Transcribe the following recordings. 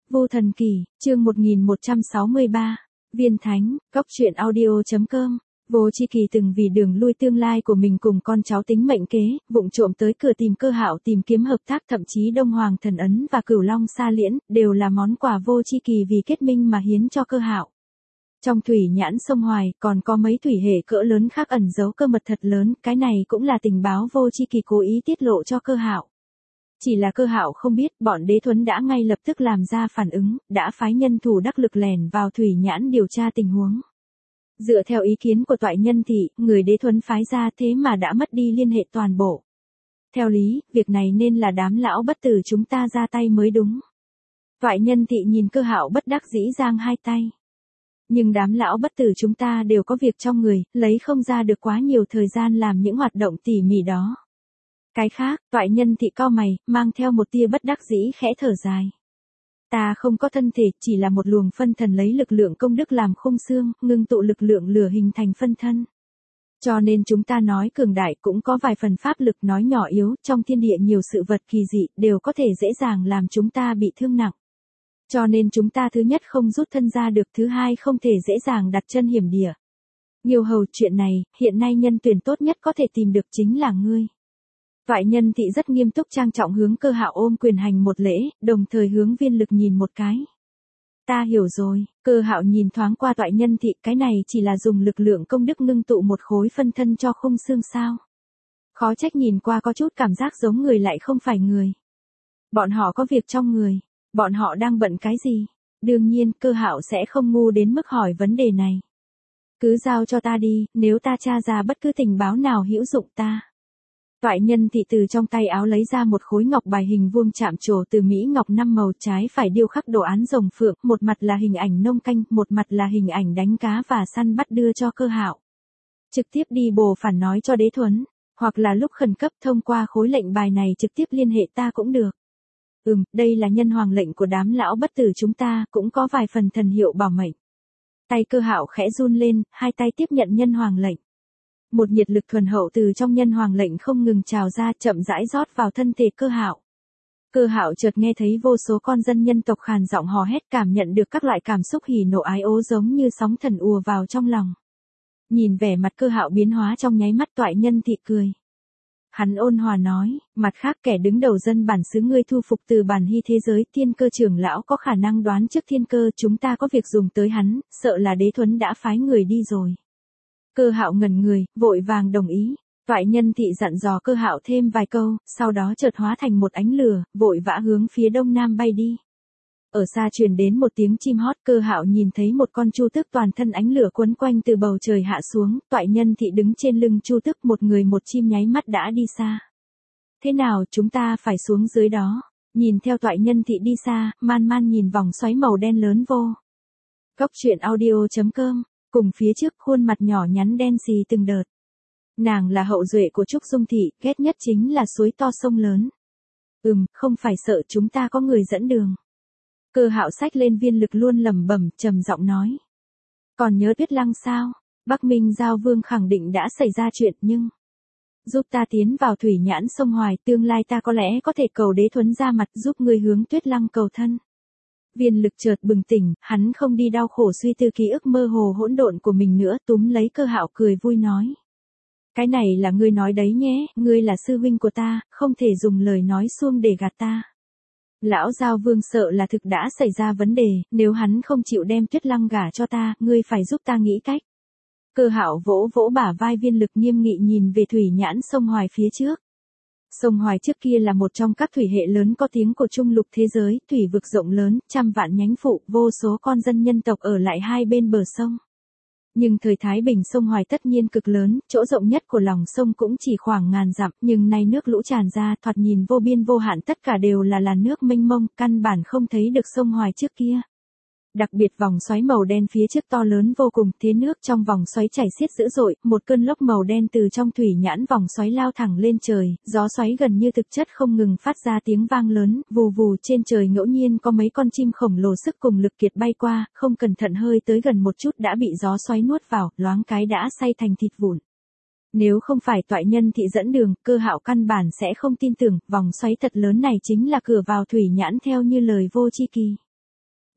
Vô Thần Kỳ, chương 1163, Viên Thánh, Góc Truyện Audio.com. Vô Chi Kỳ từng vì đường lui tương lai của mình cùng con cháu tính mệnh kế, vụng trộm tới cửa tìm Cơ Hạo tìm kiếm hợp tác, thậm chí Đông Hoàng Thần Ấn và Cửu Long Sa Liễn, đều là món quà Vô Chi Kỳ vì kết minh mà hiến cho Cơ Hạo. Trong thủy nhãn sông Hoài, còn có mấy thủy hệ cỡ lớn khác ẩn giấu cơ mật thật lớn, cái này cũng là tình báo Vô Chi Kỳ cố ý tiết lộ cho Cơ Hạo. Chỉ là Cơ Hạo không biết, bọn Đế Thuấn đã ngay lập tức làm ra phản ứng, đã phái nhân thủ đắc lực lẻn vào thủy nhãn điều tra tình huống. Dựa theo ý kiến của toại nhân thị, người Đế Thuấn phái ra thế mà đã mất đi liên hệ toàn bộ. Theo lý, việc này nên là đám lão bất tử chúng ta ra tay mới đúng. Toại nhân thị nhìn Cơ Hạo bất đắc dĩ giang hai tay. Nhưng đám lão bất tử chúng ta đều có việc trong người, lấy không ra được quá nhiều thời gian làm những hoạt động tỉ mỉ đó. Cái khác, toại nhân thị cau mày, mang theo một tia bất đắc dĩ khẽ thở dài. Ta không có thân thể, chỉ là một luồng phân thần lấy lực lượng công đức làm khung xương, ngưng tụ lực lượng lửa hình thành phân thân. Cho nên chúng ta nói cường đại cũng có vài phần pháp lực, nói nhỏ yếu, trong thiên địa nhiều sự vật kỳ dị, đều có thể dễ dàng làm chúng ta bị thương nặng. Cho nên chúng ta thứ nhất không rút thân ra được, thứ hai không thể dễ dàng đặt chân hiểm địa. Nhiều hầu, chuyện này, hiện nay nhân tuyển tốt nhất có thể tìm được chính là ngươi. Toại nhân thị rất nghiêm túc trang trọng hướng Cơ Hạo ôm quyền hành một lễ, đồng thời hướng Viên Lực nhìn một cái. Ta hiểu rồi. Cơ Hạo nhìn thoáng qua toại nhân thị, cái này chỉ là dùng lực lượng công đức ngưng tụ một khối phân thân cho khung xương sao. Khó trách nhìn qua có chút cảm giác giống người lại không phải người. Bọn họ có việc trong người. Bọn họ đang bận cái gì? Đương nhiên, Cơ Hạo sẽ không ngu đến mức hỏi vấn đề này. Cứ giao cho ta đi, nếu ta tra ra bất cứ tình báo nào hữu dụng ta. Toại nhân thị từ trong tay áo lấy ra một khối ngọc bài hình vuông chạm trổ từ Mỹ ngọc 5 màu, trái phải điêu khắc đồ án rồng phượng, một mặt là hình ảnh nông canh, một mặt là hình ảnh đánh cá và săn bắt, đưa cho Cơ Hạo. Trực tiếp đi bồ phản nói cho Đế Thuấn, hoặc là lúc khẩn cấp thông qua khối lệnh bài này trực tiếp liên hệ ta cũng được. Đây là nhân hoàng lệnh của đám lão bất tử chúng ta, cũng có vài phần thần hiệu bảo mệnh. Tay Cơ Hạo khẽ run lên, hai tay tiếp nhận nhân hoàng lệnh. Một nhiệt lực thuần hậu từ trong nhân hoàng lệnh không ngừng trào ra, chậm rãi rót vào thân thể Cơ Hạo. Cơ Hạo chợt nghe thấy vô số con dân nhân tộc khàn giọng hò hét, cảm nhận được các loại cảm xúc hỉ nộ ái ố giống như sóng thần ùa vào trong lòng. Nhìn vẻ mặt Cơ Hạo biến hóa trong nháy mắt, toại nhân thị cười. Hắn ôn hòa nói, mặt khác kẻ đứng đầu dân bản xứ ngươi thu phục từ bản hy thế giới, Thiên Cơ trưởng lão có khả năng đoán trước thiên cơ, chúng ta có việc dùng tới hắn, sợ là Đế Thuấn đã phái người đi rồi. Cơ Hạo ngẩn người, vội vàng đồng ý. Toại nhân thị dặn dò Cơ Hạo thêm vài câu, sau đó chợt hóa thành một ánh lửa, vội vã hướng phía đông nam bay đi. Ở xa truyền đến một tiếng chim hót, Cơ Hạo nhìn thấy một con chu tước toàn thân ánh lửa quấn quanh từ bầu trời hạ xuống, toại nhân thị đứng trên lưng chu tước, một người một chim nháy mắt đã đi xa. Thế nào, chúng ta phải xuống dưới đó. Nhìn theo toại nhân thị đi xa, man man nhìn vòng xoáy màu đen lớn vô. Góc truyện audio.com. Cùng phía trước, khuôn mặt nhỏ nhắn đen xì từng đợt. Nàng là hậu duệ của Trúc Dung thị, ghét nhất chính là suối to sông lớn. Không phải sợ, chúng ta có người dẫn đường. Cơ Hạo xách lên Viên Lực luôn lẩm bẩm, trầm giọng nói. Còn nhớ Tuyết Lăng sao? Bắc Minh Giao Vương khẳng định đã xảy ra chuyện, nhưng giúp ta tiến vào thủy nhãn sông Hoài, tương lai ta có lẽ có thể cầu Đế Thuấn ra mặt giúp ngươi hướng Tuyết Lăng cầu thân. Viên Lực chợt bừng tỉnh, hắn không đi đau khổ suy tư ký ức mơ hồ hỗn độn của mình nữa, túm lấy Cơ Hạo cười vui nói. Cái này là ngươi nói đấy nhé, ngươi là sư huynh của ta, không thể dùng lời nói suông để gạt ta. Lão Giao Vương sợ là thực đã xảy ra vấn đề, nếu hắn không chịu đem Tuyết Lăng gả cho ta, ngươi phải giúp ta nghĩ cách. Cơ Hạo vỗ vỗ bả vai Viên Lực, nghiêm nghị nhìn về thủy nhãn sông Hoài phía trước. Sông Hoài trước kia là một trong các thủy hệ lớn có tiếng của trung lục thế giới, thủy vực rộng lớn, trăm vạn nhánh phụ, vô số con dân nhân tộc ở lại hai bên bờ sông. Nhưng thời Thái Bình sông Hoài tất nhiên cực lớn, chỗ rộng nhất của lòng sông cũng chỉ khoảng ngàn dặm, nhưng nay nước lũ tràn ra, thoạt nhìn vô biên vô hạn, tất cả đều là làn nước mênh mông, căn bản không thấy được sông Hoài trước kia. Đặc biệt vòng xoáy màu đen phía trước to lớn vô cùng, thế nước trong vòng xoáy chảy xiết dữ dội, một cơn lốc màu đen từ trong thủy nhãn vòng xoáy lao thẳng lên trời, gió xoáy gần như thực chất không ngừng phát ra tiếng vang lớn, vù vù, trên trời ngẫu nhiên có mấy con chim khổng lồ sức cùng lực kiệt bay qua, không cẩn thận hơi tới gần một chút đã bị gió xoáy nuốt vào, loáng cái đã xay thành thịt vụn. Nếu không phải toại nhân thị dẫn đường, Cơ Hạo căn bản sẽ không tin tưởng, vòng xoáy thật lớn này chính là cửa vào thủy nhãn theo như lời Vô Chi Kỳ.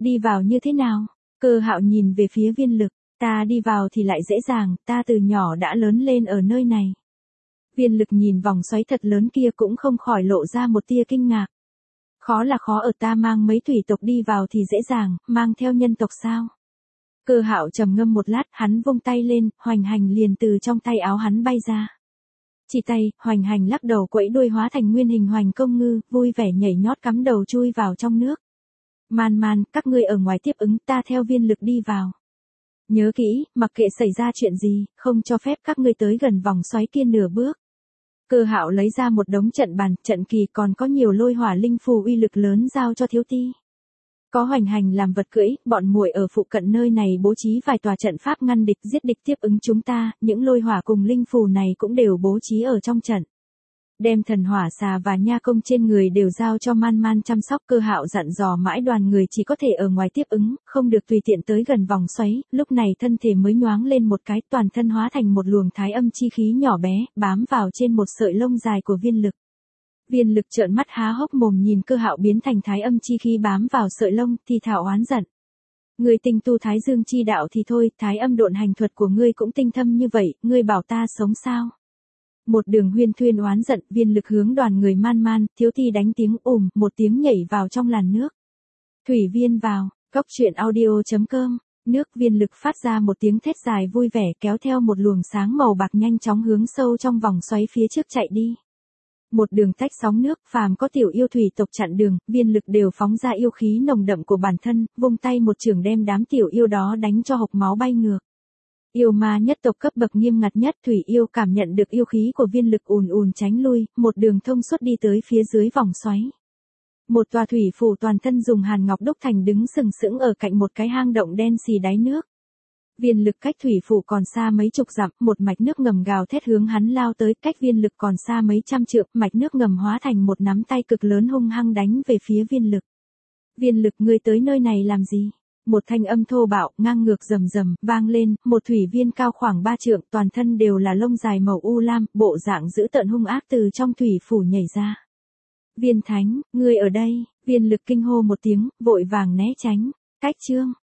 Đi vào như thế nào? Cơ Hạo nhìn về phía Viên Lực, ta đi vào thì lại dễ dàng, ta từ nhỏ đã lớn lên ở nơi này. Viên Lực nhìn vòng xoáy thật lớn kia cũng không khỏi lộ ra một tia kinh ngạc. Khó là khó ở ta mang mấy thủy tộc đi vào thì dễ dàng, mang theo nhân tộc sao? Cơ Hạo trầm ngâm một lát, hắn vung tay lên, Hoành Hành liền từ trong tay áo hắn bay ra. Chỉ tay, Hoành Hành lắc đầu quẫy đuôi hóa thành nguyên hình Hoành Công Ngư, vui vẻ nhảy nhót cắm đầu chui vào trong nước. Man Man, các ngươi ở ngoài tiếp ứng, ta theo Viên Lực đi vào. Nhớ kỹ, mặc kệ xảy ra chuyện gì, không cho phép các ngươi tới gần vòng xoáy kia nửa bước. Cơ Hạo lấy ra một đống trận bàn, trận kỳ còn có nhiều lôi hỏa linh phù uy lực lớn giao cho Thiếu Ti. Có Hoành Hành làm vật cưỡi, bọn muội ở phụ cận nơi này bố trí vài tòa trận pháp ngăn địch giết địch tiếp ứng chúng ta, những lôi hỏa cùng linh phù này cũng đều bố trí ở trong trận. Đem thần hỏa xà và nha công trên người đều giao cho Man Man chăm sóc. Cơ Hạo dặn dò mãi đoàn người chỉ có thể ở ngoài tiếp ứng, không được tùy tiện tới gần vòng xoáy, lúc này thân thể mới nhoáng lên một cái, toàn thân hóa thành một luồng thái âm chi khí nhỏ bé, bám vào trên một sợi lông dài của Viên Lực. Viên Lực trợn mắt há hốc mồm nhìn Cơ Hạo biến thành thái âm chi khí bám vào sợi lông, thì thào oán giận. Ngươi tinh tu thái dương chi đạo thì thôi, thái âm độn hành thuật của ngươi cũng tinh thâm như vậy, ngươi bảo ta sống sao? Một đường huyên thuyên oán giận, Viên Lực hướng đoàn người Man Man, Thiếu Ti đánh tiếng một tiếng nhảy vào trong làn nước. Thủy Viên vào, Cốc Truyện Audio.com, nước. Viên Lực phát ra một tiếng thét dài vui vẻ kéo theo một luồng sáng màu bạc nhanh chóng hướng sâu trong vòng xoáy phía trước chạy đi. Một đường tách sóng nước, phàm có tiểu yêu thủy tộc chặn đường, Viên Lực đều phóng ra yêu khí nồng đậm của bản thân, vung tay một chưởng đem đám tiểu yêu đó đánh cho hộc máu bay ngược. Yêu ma nhất tộc cấp bậc nghiêm ngặt nhất thủy yêu cảm nhận được yêu khí của Viên Lực ùn ùn tránh lui, một đường thông suốt đi tới phía dưới vòng xoáy. Một tòa thủy phủ toàn thân dùng hàn ngọc đúc thành đứng sừng sững ở cạnh một cái hang động đen xì đáy nước. Viên Lực cách thủy phủ còn xa mấy chục dặm, một mạch nước ngầm gào thét hướng hắn lao tới, cách Viên Lực còn xa mấy trăm trượng, mạch nước ngầm hóa thành một nắm tay cực lớn hung hăng đánh về phía Viên Lực. Viên Lực, ngươi tới nơi này làm gì? Một thanh âm thô bạo, ngang ngược rầm rầm, vang lên, một thủy viên cao khoảng 3 trượng, toàn thân đều là lông dài màu u lam, bộ dạng dữ tợn hung ác từ trong thủy phủ nhảy ra. Viên Thánh, ngươi ở đây? Viên Lực kinh hô một tiếng, vội vàng né tránh. Cách chương